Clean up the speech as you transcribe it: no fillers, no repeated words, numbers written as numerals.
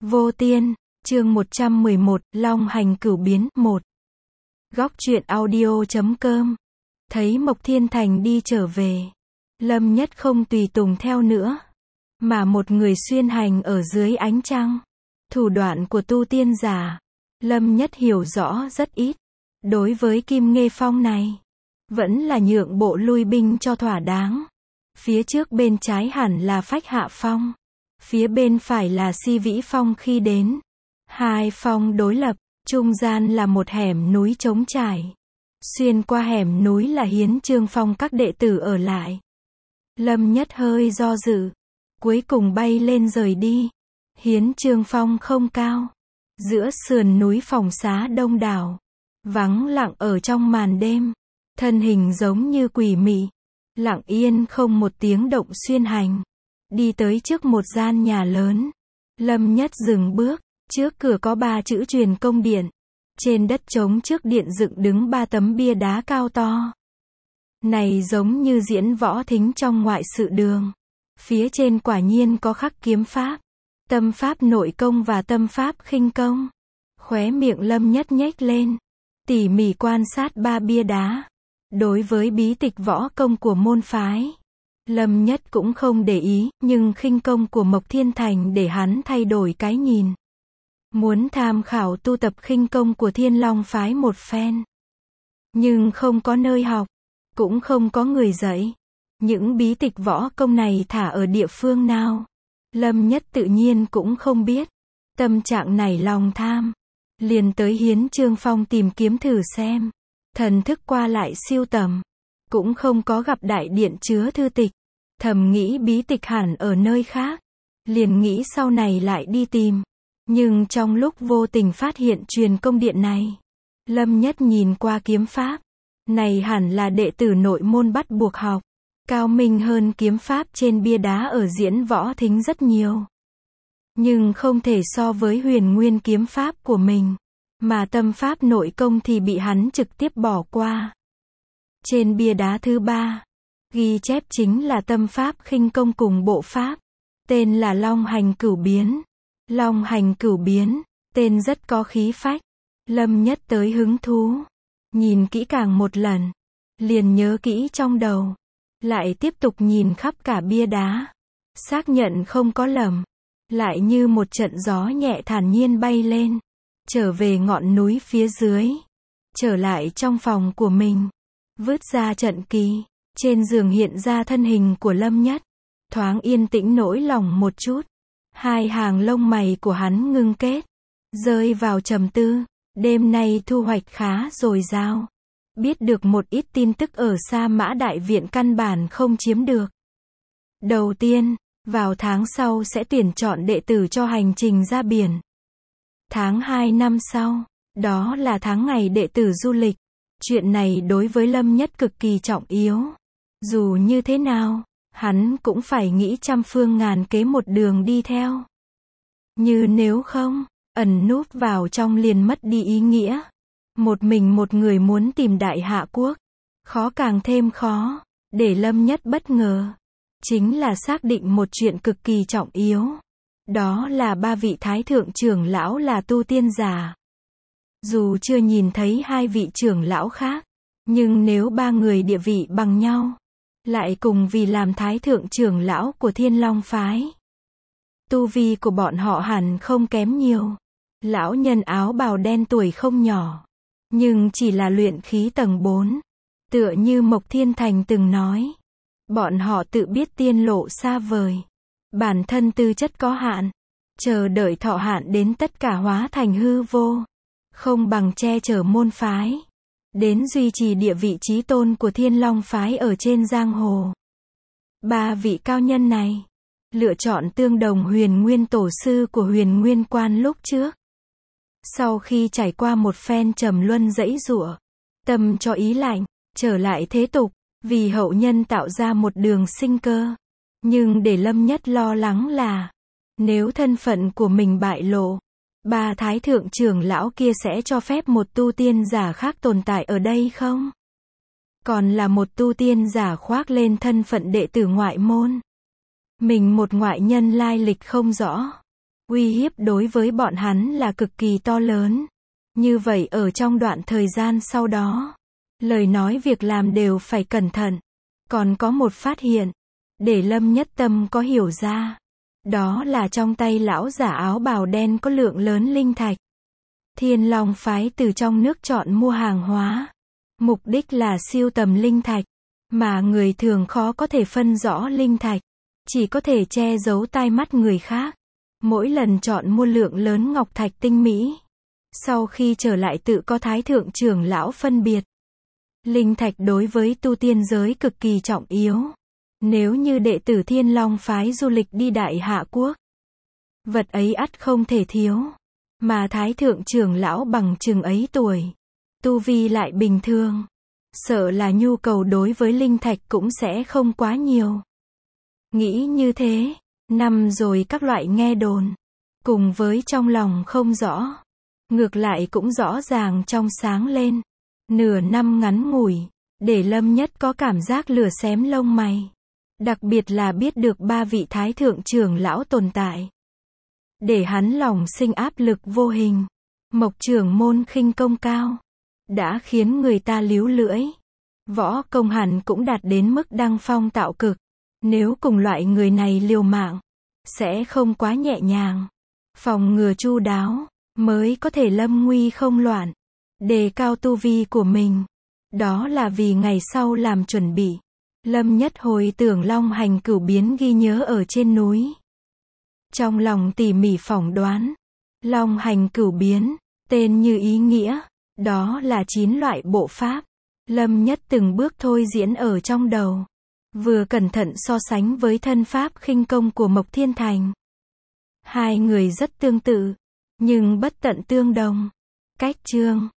Vô Tiên, chương 111, Long hành cửu biến, 1. Góc truyện audio.com. Thấy Mộc Thiên Thành đi trở về, Lâm Nhất không tùy tùng theo nữa, mà một người xuyên hành ở dưới ánh trăng. Thủ đoạn của tu tiên giả, Lâm Nhất hiểu rõ rất ít. Đối với Kim Nghê Phong này, vẫn là nhượng bộ lui binh cho thỏa đáng. Phía trước bên trái hẳn là Phách Hạ Phong, phía bên phải là Si Vĩ Phong khi đến. Hai phong đối lập, trung gian là một hẻm núi trống trải. Xuyên qua hẻm núi là Hiến Chương Phong các đệ tử ở lại. Lâm Nhất hơi do dự, cuối cùng bay lên rời đi. Hiến Chương Phong không cao, giữa sườn núi phòng xá đông đảo, vắng lặng ở trong màn đêm, thân hình giống như quỷ mị, lặng yên không một tiếng động xuyên hành, đi tới trước một gian nhà lớn. Lâm Nhất dừng bước, trước cửa có 3 chữ Truyền Công Điện, trên đất trống trước điện dựng đứng 3 tấm bia đá cao to. Này giống như diễn võ thính trong ngoại sự đường. Phía trên quả nhiên có khắc kiếm pháp, tâm pháp nội công và tâm pháp khinh công. Khóe miệng Lâm Nhất nhếch lên, tỉ mỉ quan sát 3 bia đá. Đối với bí tịch võ công của môn phái, Lâm Nhất cũng không để ý, nhưng khinh công của Mộc Thiên Thành để hắn thay đổi cái nhìn. Muốn tham khảo tu tập khinh công của Thiên Long phái một phen, nhưng không có nơi học, cũng không có người dạy. Những bí tịch võ công này thả ở địa phương nào, Lâm Nhất tự nhiên cũng không biết. Tâm trạng này lòng tham, liền tới Hiến Chương Phong tìm kiếm thử xem. Thần thức qua lại siêu tầm, cũng không có gặp đại điện chứa thư tịch. Thầm nghĩ bí tịch hẳn ở nơi khác, liền nghĩ sau này lại đi tìm. Nhưng trong lúc vô tình phát hiện Truyền Công Điện này, Lâm Nhất nhìn qua kiếm pháp, này hẳn là đệ tử nội môn bắt buộc học, cao minh hơn kiếm pháp trên bia đá ở diễn võ thính rất nhiều. Nhưng không thể so với huyền nguyên kiếm pháp của mình, mà tâm pháp nội công thì bị hắn trực tiếp bỏ qua. Trên bia đá thứ 3, ghi chép chính là tâm pháp khinh công cùng bộ pháp, tên là Long hành cửu biến. Long hành cửu biến, tên rất có khí phách. Lâm Nhất tới hứng thú, nhìn kỹ càng một lần, liền nhớ kỹ trong đầu, lại tiếp tục nhìn khắp cả bia đá, xác nhận không có lầm, lại như một trận gió nhẹ thản nhiên bay lên, trở về ngọn núi phía dưới, trở lại trong phòng của mình, vứt ra trận kỳ. Trên giường hiện ra thân hình của Lâm Nhất, thoáng yên tĩnh nỗi lòng một chút. Hai hàng lông mày của hắn ngưng kết, rơi vào trầm tư. Đêm nay thu hoạch khá dồi dào, biết được một ít tin tức ở Sa Mã Đại Viện căn bản không chiếm được. Đầu tiên, vào tháng sau sẽ tuyển chọn đệ tử cho hành trình ra biển. Tháng 2 năm sau, đó là tháng ngày đệ tử du lịch. Chuyện này đối với Lâm Nhất cực kỳ trọng yếu. Dù như thế nào, hắn cũng phải nghĩ trăm phương ngàn kế một đường đi theo. Như nếu không, ẩn núp vào trong liền mất đi ý nghĩa. Một mình một người muốn tìm Đại Hạ Quốc, khó càng thêm khó. Để Lâm Nhất bất ngờ, chính là xác định một chuyện cực kỳ trọng yếu. Đó là 3 vị thái thượng trưởng lão là tu tiên giả. Dù chưa nhìn thấy 2 vị trưởng lão khác, nhưng nếu 3 người địa vị bằng nhau, lại cùng vì làm thái thượng trưởng lão của Thiên Long phái, tu vi của bọn họ hẳn không kém nhiều. Lão nhân áo bào đen tuổi không nhỏ, nhưng chỉ là luyện khí tầng 4. Tựa như Mộc Thiên Thành từng nói, bọn họ tự biết tiên lộ xa vời, bản thân tư chất có hạn, chờ đợi thọ hạn đến tất cả hóa thành hư vô, không bằng che chở môn phái, đến duy trì địa vị chí tôn của Thiên Long phái ở trên giang hồ. 3 vị cao nhân này lựa chọn tương đồng Huyền Nguyên tổ sư của Huyền Nguyên Quan lúc trước. Sau khi trải qua một phen trầm luân giãy giụa, tâm cho ý lạnh, trở lại thế tục, vì hậu nhân tạo ra một đường sinh cơ. Nhưng để Lâm Nhất lo lắng là, nếu thân phận của mình bại lộ, 3 thái thượng trưởng lão kia sẽ cho phép một tu tiên giả khác tồn tại ở đây không? Còn là một tu tiên giả khoác lên thân phận đệ tử ngoại môn. Mình một ngoại nhân lai lịch không rõ, Uy hiếp đối với bọn hắn là cực kỳ to lớn. Như vậy ở trong đoạn thời gian sau đó, lời nói việc làm đều phải cẩn thận. Còn có một phát hiện, để Lâm Nhất Tâm có hiểu ra. Đó là trong tay lão giả áo bào đen có lượng lớn linh thạch. Thiên Long phái từ trong nước chọn mua hàng hóa. Mục đích là siêu tầm linh thạch. Mà người thường khó có thể phân rõ linh thạch. Chỉ có thể che giấu tai mắt người khác. Mỗi lần chọn mua lượng lớn ngọc thạch tinh mỹ. Sau khi trở lại tự có thái thượng trưởng lão phân biệt. Linh thạch đối với tu tiên giới cực kỳ trọng yếu. Nếu như đệ tử Thiên Long phái du lịch đi Đại Hạ Quốc, vật ấy ắt không thể thiếu. Mà thái thượng trưởng lão bằng chừng ấy tuổi, tu vi lại bình thường, sợ là nhu cầu đối với linh thạch cũng sẽ không quá nhiều. Nghĩ như thế, năm rồi các loại nghe đồn, cùng với trong lòng không rõ, ngược lại cũng rõ ràng trong sáng lên. Nửa năm ngắn ngủi, để Lâm Nhất có cảm giác lửa xém lông mày. Đặc biệt là biết được ba vị thái thượng trưởng lão tồn tại. Để hắn lòng sinh áp lực vô hình. Mộc trưởng môn khinh công cao, đã khiến người ta líu lưỡi. Võ công hẳn cũng đạt đến mức đăng phong tạo cực. Nếu cùng loại người này liều mạng, sẽ không quá nhẹ nhàng. Phòng ngừa chu đáo, mới có thể lâm nguy không loạn. Đề cao tu vi của mình. Đó là vì ngày sau làm chuẩn bị. Lâm Nhất hồi tưởng Long Hành Cửu Biến ghi nhớ ở trên núi. Trong lòng tỉ mỉ phỏng đoán. Long Hành Cửu Biến, tên như ý nghĩa. Đó là 9 loại bộ pháp. Lâm Nhất từng bước thôi diễn ở trong đầu. Vừa cẩn thận so sánh với thân pháp khinh công của Mộc Thiên Thành. Hai người rất tương tự, nhưng bất tận tương đồng. Cách chương,